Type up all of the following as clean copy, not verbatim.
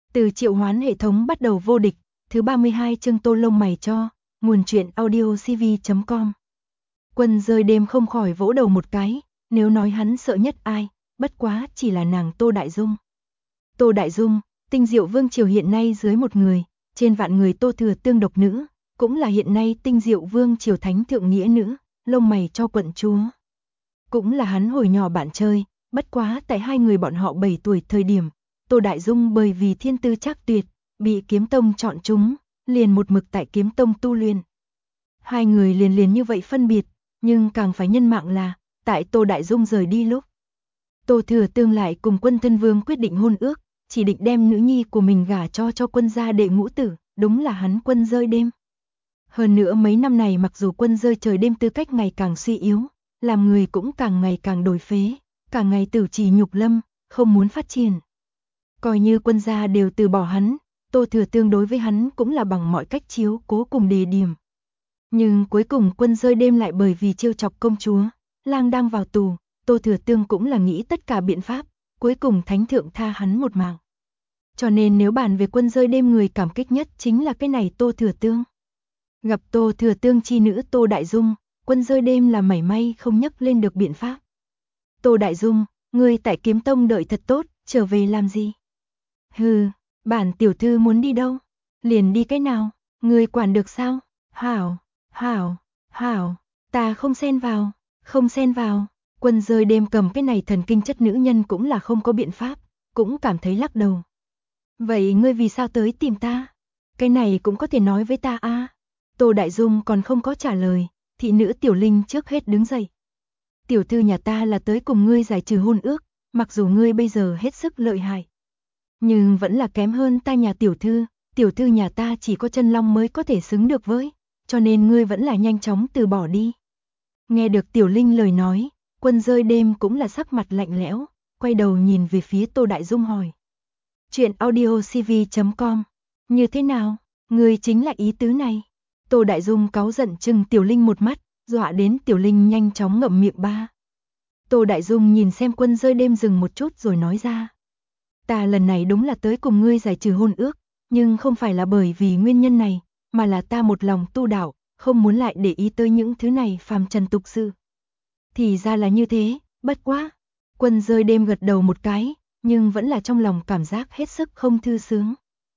Từ triệu hoán hệ thống bắt đầu vô địch, thứ 32 chương tô lông mày cho, nguồn truyện audiocv.com. Quân rơi đêm không khỏi vỗ đầu một cái, nếu nói hắn sợ nhất ai, bất quá chỉ là nàng Tô Đại Dung. Tô Đại Dung, tinh diệu vương triều hiện nay dưới một người, trên vạn người Tô Thừa Tương độc nữ, cũng là hiện nay tinh diệu vương triều thánh thượng nghĩa nữ, lông mày cho quận chúa. Cũng là hắn hồi nhỏ bạn chơi, bất quá tại hai người bọn họ 7 tuổi thời điểm, Tô Đại Dung bởi vì thiên tư trác tuyệt, bị kiếm tông chọn chúng, liền một mực tại kiếm tông tu luyện. Hai người liền như vậy phân biệt, nhưng càng phải nhân mạng là, tại Tô Đại Dung rời đi lúc. Tô Thừa Tương lại cùng Quân Thân Vương quyết định hôn ước, chỉ định đem nữ nhi của mình gả cho Quân gia đệ ngũ tử, đúng là hắn Quân rơi đêm. Hơn nữa mấy năm này mặc dù Quân rơi trời đêm tư cách ngày càng suy yếu, làm người cũng càng ngày càng đổi phế, cả ngày tử trì nhục lâm, không muốn phát triển. Coi như Quân gia đều từ bỏ hắn, Tô Thừa Tương đối với hắn cũng là bằng mọi cách chiếu cố cùng đề điểm. Nhưng cuối cùng Quân rơi đêm lại bởi vì trêu chọc công chúa, lang đang vào tù, Tô Thừa Tương cũng là nghĩ tất cả biện pháp, cuối cùng thánh thượng tha hắn một mạng. Cho nên nếu bàn về Quân rơi đêm người cảm kích nhất chính là cái này Tô Thừa Tương. Gặp Tô Thừa Tương chi nữ Tô Đại Dung, Quân rơi đêm là mảy may không nhấc lên được biện pháp. Tô Đại Dung, ngươi tại kiếm tông đợi thật tốt, trở về làm gì? Hừ, bản tiểu thư muốn đi đâu? Liền đi cái nào? Ngươi quản được sao? Hảo, ta không xen vào, không xen vào. Quân rơi đêm cầm cái này thần kinh chất nữ nhân cũng là không có biện pháp, cũng cảm thấy lắc đầu. Vậy ngươi vì sao tới tìm ta? Cái này cũng có thể nói với ta a. Tô Đại Dung còn không có trả lời, thị nữ Tiểu Linh trước hết đứng dậy. Tiểu thư nhà ta là tới cùng ngươi giải trừ hôn ước, mặc dù ngươi bây giờ hết sức lợi hại, nhưng vẫn là kém hơn ta nhà tiểu thư nhà ta chỉ có chân long mới có thể xứng được với, cho nên ngươi vẫn là nhanh chóng từ bỏ đi. Nghe được Tiểu Linh lời nói, Quân rơi đêm cũng là sắc mặt lạnh lẽo, quay đầu nhìn về phía Tô Đại Dung hỏi. Chuyện audiocv.com, như thế nào, ngươi chính là ý tứ này? Tô Đại Dung cáu giận chừng Tiểu Linh một mắt, dọa đến Tiểu Linh nhanh chóng ngậm miệng ba. Tô Đại Dung nhìn xem Quân rơi đêm dừng một chút rồi nói ra. Ta lần này đúng là tới cùng ngươi giải trừ hôn ước, nhưng không phải là bởi vì nguyên nhân này, mà là ta một lòng tu đạo, không muốn lại để ý tới những thứ này phàm trần tục sự. Thì ra là như thế, bất quá. Quân rơi đêm gật đầu một cái, nhưng vẫn là trong lòng cảm giác hết sức không thư sướng.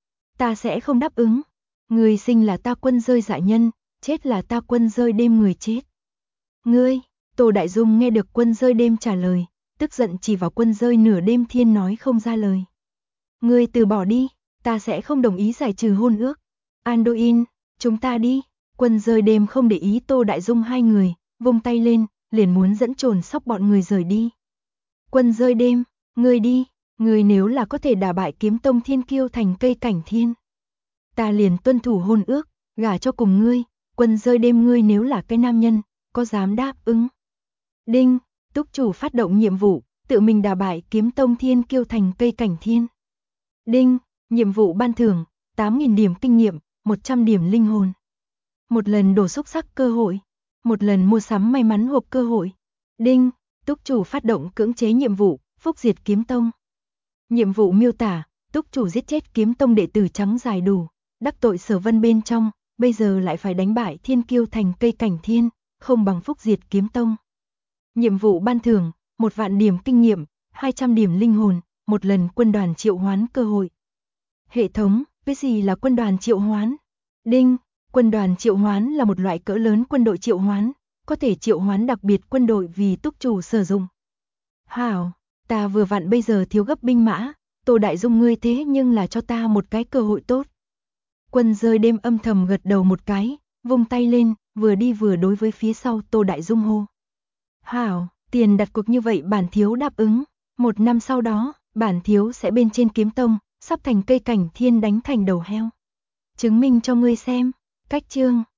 Ta sẽ không đáp ứng. Người sinh là ta Quân rơi dạ nhân, chết là ta Quân rơi đêm người chết. Ngươi, Tô Đại Dung nghe được Quân rơi đêm trả lời, tức giận chỉ vào Quân rơi nửa đêm thiên nói không ra lời. Ngươi từ bỏ đi, ta sẽ không đồng ý giải trừ hôn ước. Anduin, chúng ta đi. Quân rơi đêm không để ý Tô Đại Dung hai người, vung tay lên, liền muốn dẫn trồn sóc bọn người rời đi. Quân rơi đêm, ngươi đi, ngươi nếu là có thể đả bại kiếm tông thiên kiêu thành cây cảnh thiên, ta liền tuân thủ hôn ước, gả cho cùng ngươi. Quân rơi đêm, ngươi nếu là cái nam nhân, có dám đáp ứng? Đinh, túc chủ phát động nhiệm vụ, tự mình đả bại kiếm tông thiên kiêu thành cây cảnh thiên. Đinh, nhiệm vụ ban thưởng, 8.000 điểm kinh nghiệm, 100 điểm linh hồn. Một lần đổ xúc sắc cơ hội, một lần mua sắm may mắn hộp cơ hội. Đinh, túc chủ phát động cưỡng chế nhiệm vụ, phúc diệt kiếm tông. Nhiệm vụ miêu tả, túc chủ giết chết kiếm tông đệ tử trắng dài đủ, đắc tội Sở Vân bên trong, bây giờ lại phải đánh bại thiên kiêu thành cây cảnh thiên, không bằng phúc diệt kiếm tông. Nhiệm vụ ban thưởng, 1.000 điểm kinh nghiệm, 200 điểm linh hồn, một lần quân đoàn triệu hoán cơ hội. Hệ thống, cái gì là quân đoàn triệu hoán? Đinh, quân đoàn triệu hoán là một loại cỡ lớn quân đội triệu hoán, có thể triệu hoán đặc biệt quân đội vì túc chủ sử dụng. Hảo, ta vừa vặn bây giờ thiếu gấp binh mã, Tô Đại Dung ngươi thế nhưng là cho ta một cái cơ hội tốt. Quân rơi đêm âm thầm gật đầu một cái, vung tay lên, vừa đi vừa đối với phía sau Tô Đại Dung hô. Hảo, tiền đặt cuộc như vậy bản thiếu đáp ứng, 1 năm sau đó, bản thiếu sẽ bên trên kiếm tông, sắp thành cây cảnh thiên đánh thành đầu heo. Chứng minh cho ngươi xem, cách chương.